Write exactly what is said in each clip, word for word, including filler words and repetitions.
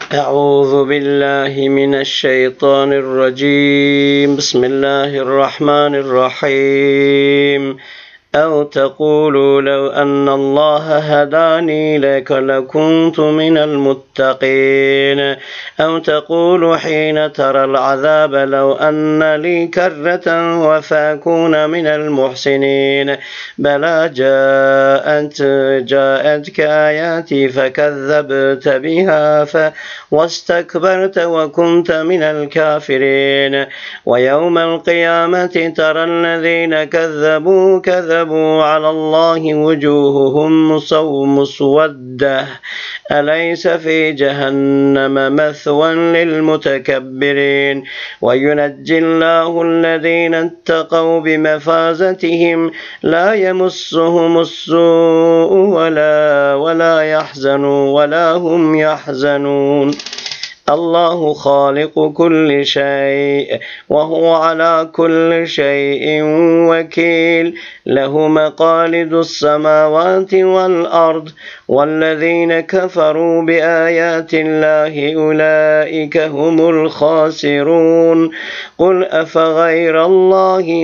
أعوذ بالله من الشيطان الرجيم بسم الله الرحمن الرحيم أو تقولوا لو أن الله هداني لك لكنت من المتقين أو تقولوا حين ترى العذاب لو أن لي كرة وفأكون من المحسنين بلى جاءت جاءتك آياتي فكذبت بها ف واستكبرت وكنت من الكافرين ويوم القيامة ترى الذين كذبوا كذبوا على الله وجوههم مسودة أليس في جهنم مثوى للمتكبرين وينجي الله الذين اتقوا بمفازتهم لا يمسهم السوء ولا ولا يحزنون ولا هم يحزنون الله خالق كل شيء وهو على كل شيء وكيل له مقاليد السماوات والأرض والذين كفروا بآيات الله أولئك هم الخاسرون قل أفغير الله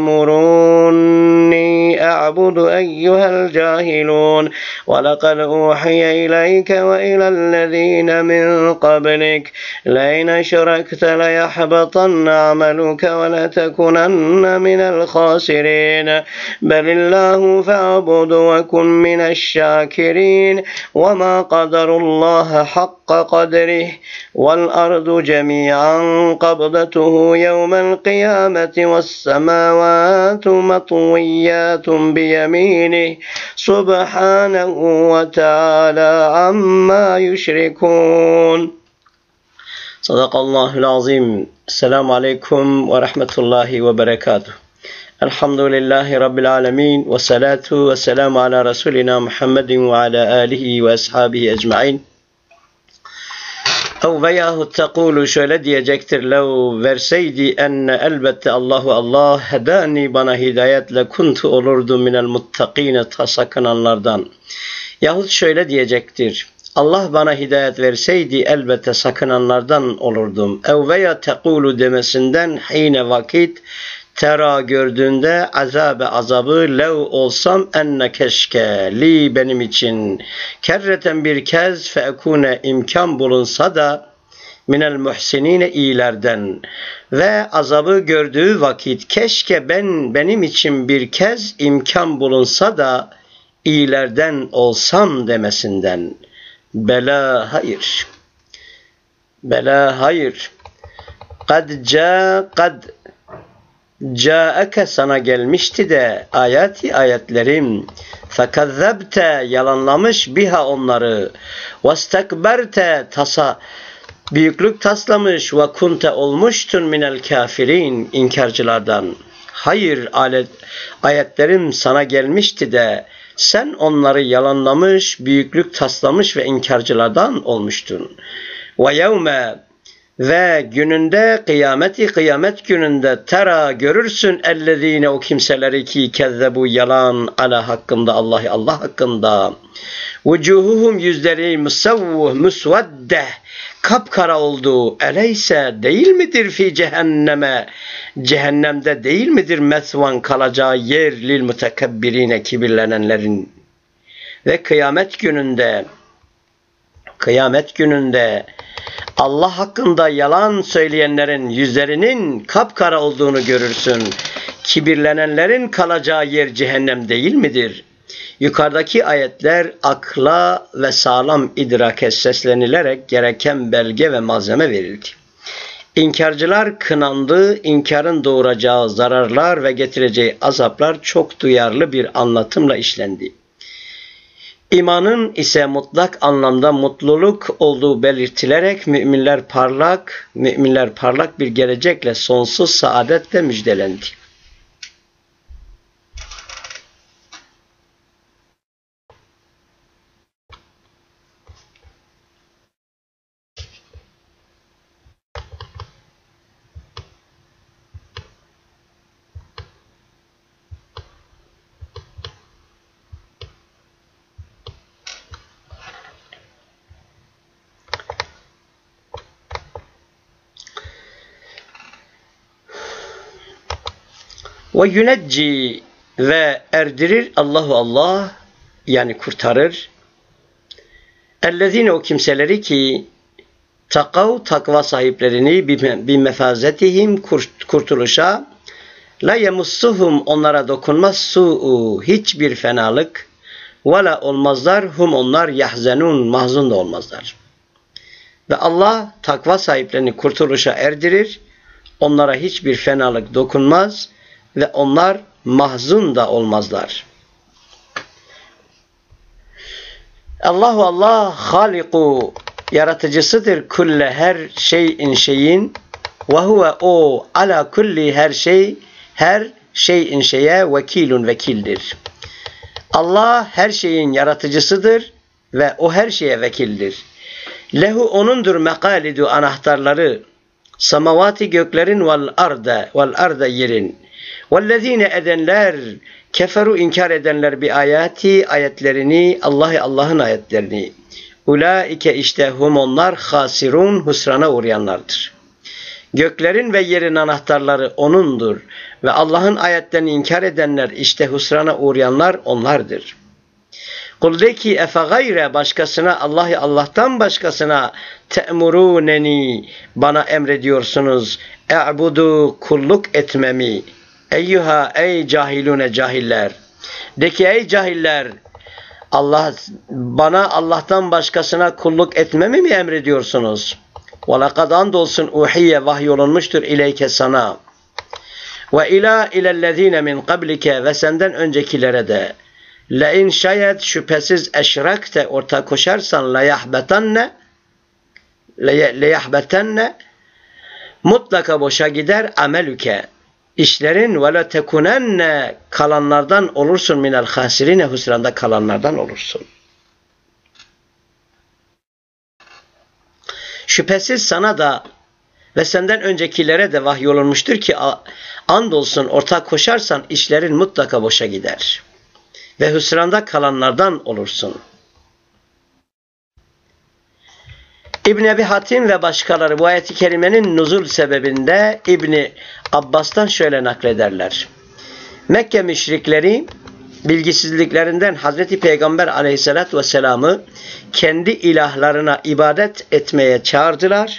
تأمروني أعبد أيها الجاهلون ولقد أوحي إليك وإلى الذين من قبلك لئن أشركت ليحبطن عملك ولتكونن من الخاسرين بل الله فاعبد وكن من الشاكرين وما قدر الله حق قدره والأرض جميعا قبضته يوم القيامة والسماوات مطويات بيمينه سبحانه وتعالى عما يشركون Sadakallahul azim. Esselamu aleyküm ve rahmetullahi ve berekatuhu. Elhamdülillahi Rabbil alemin. Ve salatu ve selamu ala Resulina Muhammedin ve ala alihi ve ashabihi ecmain. Ev veyahut tekulu şöyle diyecektir. Lev verseydi enne elbette Allahu Allah hedani bana hidayetle kuntu olurdu minel muttakine ta sakınanlardan. Yahut şöyle diyecektir. Allah bana hidayet verseydi elbette sakınanlardan olurdum. Ev veya tekulu demesinden hine vakit tera gördüğünde azabe azabı lev olsam enne keşke li benim için kerreten bir kez feekune imkan bulunsa da minel muhsinine iyilerden ve azabı gördüğü vakit keşke ben benim için bir kez imkan bulunsa da iyilerden olsam demesinden. Bela hayır. Bela hayır. Kad ca kad caeke sana gelmişti de ayati ayetlerim. Fekazzebte yalanlamış biha onları. Vestekberte tasa büyüklük taslamış ve kunte olmuştun minel kafirin inkarcılardan. Hayır ayetlerim sana gelmişti de sen onları yalanlamış, büyüklük taslamış ve inkarcılardan olmuştun. Ve yevme ve gününde kıyameti kıyamet gününde tera görürsün ellezine o kimseleri ki kezzebu yalan ala hakkında Allah Allah hakkında. Vucuhuhum yüzleri musavvuh musvedde kapkara oldu. Eleyse değil midir fi cehenneme? Cehennemde değil midir mesvan kalacağı yer lil mutekebbirine kibirlenenlerin? Ve kıyamet gününde kıyamet gününde Allah hakkında yalan söyleyenlerin yüzlerinin kapkara olduğunu görürsün. Kibirlenenlerin kalacağı yer cehennem değil midir? Yukarıdaki ayetler akla ve sağlam idrake seslenilerek gereken belge ve malzeme verildi. İnkarcılar kınandı, inkarın doğuracağı zararlar ve getireceği azaplar çok duyarlı bir anlatımla işlendi. İmanın ise mutlak anlamda mutluluk olduğu belirtilerek müminler parlak, müminler parlak bir gelecekle sonsuz saadetle müjdelendi. Ve yunecci ve erdirir Allahu Allah yani kurtarır. Ellezine o kimseleri ki takav takva sahiplerini bir mefazetihim kurtuluşa la yemussuhum onlara dokunmaz su'u hiçbir fenalık ve la olmazlar hum onlar yahzenun mahzun da olmazlar. Ve Allah takva sahiplerini kurtuluşa erdirir. Onlara hiçbir fenalık dokunmaz ve onlar mahzun da olmazlar. Allahu Allah haliku yaratıcısıdır kulle her şeyin şeyin ve huve o ala kulli her şey her şeyin şeye vekilun vekildir. Allah her şeyin yaratıcısıdır ve o her şeye vekildir. Lehu onundur mekalidu anahtarları samavati göklerin vel arda vel arda yerin. Vellezine edenler keferu inkar edenler bi ayati ayetlerini Allah'ı Allah'ın ayetlerini. Ulaike işte hum onlar hasirun husrana uğrayanlardır. Göklerin ve yerin anahtarları O'nundur ve Allah'ın ayetlerini inkar edenler işte husrana uğrayanlar onlardır. Kul de ki efe gayre başkasına Allah'ı Allah'tan başkasına te'muruneni bana emrediyorsunuz. E'budu kulluk etmemi. Eyyuha ey cahilune cahiller. De ki ey cahiller Allah bana Allah'tan başkasına kulluk etmemi mi emrediyorsunuz? وَلَقَدْ andolsun uhiye vahyolunmuştur ileyke sana. Ve ila ilellezine min qablike ve senden öncekilere de. لَاِنْ şayet şüphesiz eşrakte ortak koşarsan لَيَحْبَتَنَّ لَيَحْبَتَنَّ mutlaka boşa gider amelüke. İşlerin ve la tekunenne kalanlardan olursun minel hasirine husranda kalanlardan olursun. Şüphesiz sana da ve senden öncekilere de vahyolunmuştur ki andolsun ortak koşarsan işlerin mutlaka boşa gider. Ve hüsranda kalanlardan olursun. İbn Ebi Hatim ve başkaları bu ayet-i kerimenin nuzul sebebinde İbni Abbas'tan şöyle naklederler. Mekke müşrikleri bilgisizliklerinden Hazreti Peygamber aleyhissalatü vesselam'ı kendi ilahlarına ibadet etmeye çağırdılar.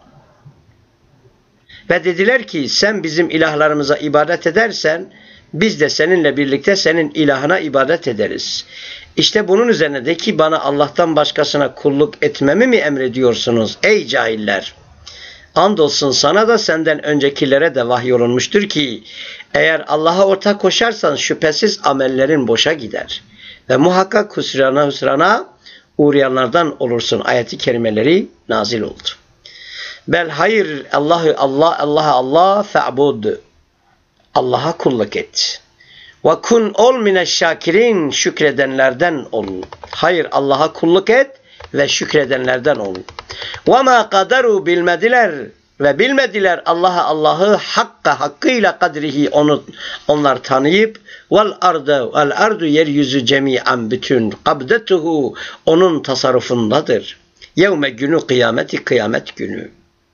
Ve dediler ki sen bizim ilahlarımıza ibadet edersen biz de seninle birlikte senin ilahına ibadet ederiz. İşte bunun üzerine de ki bana Allah'tan başkasına kulluk etmemi mi emrediyorsunuz ey cahiller? Andolsun sana da senden öncekilere de vahyolunmuştur ki eğer Allah'a ortak koşarsan şüphesiz amellerin boşa gider. Ve muhakkak husrana husrana uğrayanlardan olursun ayeti kerimeleri nazil oldu. Bel hayır Allah'ı Allah Allah'a Allah fe'bud. Allah'a kulluk et. Ve kun ol mineşşakirin şükredenlerden ol. Hayır Allah'a kulluk et ve şükredenlerden ol. Ve ma kadaru bilmediler ve bilmediler Allah'a Allah'ı hakka hakkıyla kadrihi onu onlar tanıyıp vel ardu vel ardu yeryüzü cemi'an bütün kabdetuhu onun tasarrufundadır. Yevme günü kıyameti kıyamet günü.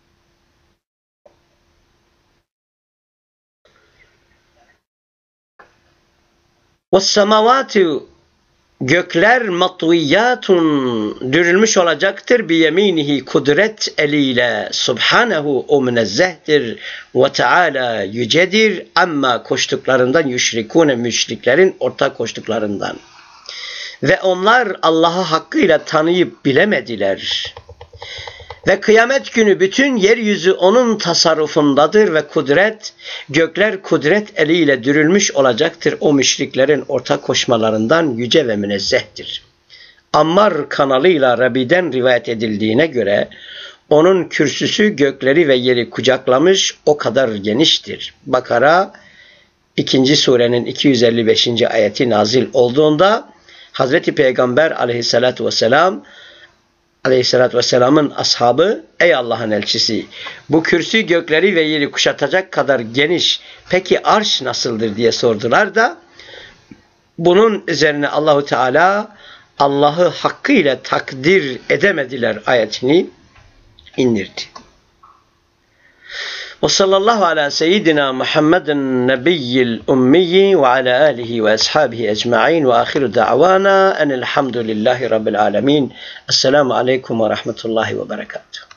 وَالسَّمَوَاتُ gökler matviyyatun dürülmüş olacaktır bi yeminihi kudret eliyle subhanehu o münezzehtir ve teala yücedir amma koştuklarından yüşrikune müşriklerin ortak koştuklarından ve onlar Allah'ı hakkıyla tanıyıp bilemediler. Ve kıyamet günü bütün yeryüzü onun tasarrufundadır ve kudret, gökler kudret eliyle dürülmüş olacaktır o müşriklerin ortak koşmalarından yüce ve münezzehtir. Ammar kanalıyla Rabi'den rivayet edildiğine göre onun kürsüsü gökleri ve yeri kucaklamış o kadar geniştir. Bakara ikinci surenin iki yüz elli beşinci ayeti nazil olduğunda Hazreti Peygamber aleyhissalatü vesselam Aleyhisselatü Vesselam'ın ashabı ey Allah'ın elçisi bu kürsü gökleri ve yeri kuşatacak kadar geniş peki arş nasıldır diye sordular da bunun üzerine Allahu Teala Allah'ı hakkıyla takdir edemediler ayetini indirdi. وصلى الله على سيدنا محمد النبي الأمي وعلى آله وأصحابه أجمعين وآخر دعوانا أن الحمد لله رب العالمين. السلام عليكم ورحمة الله وبركاته.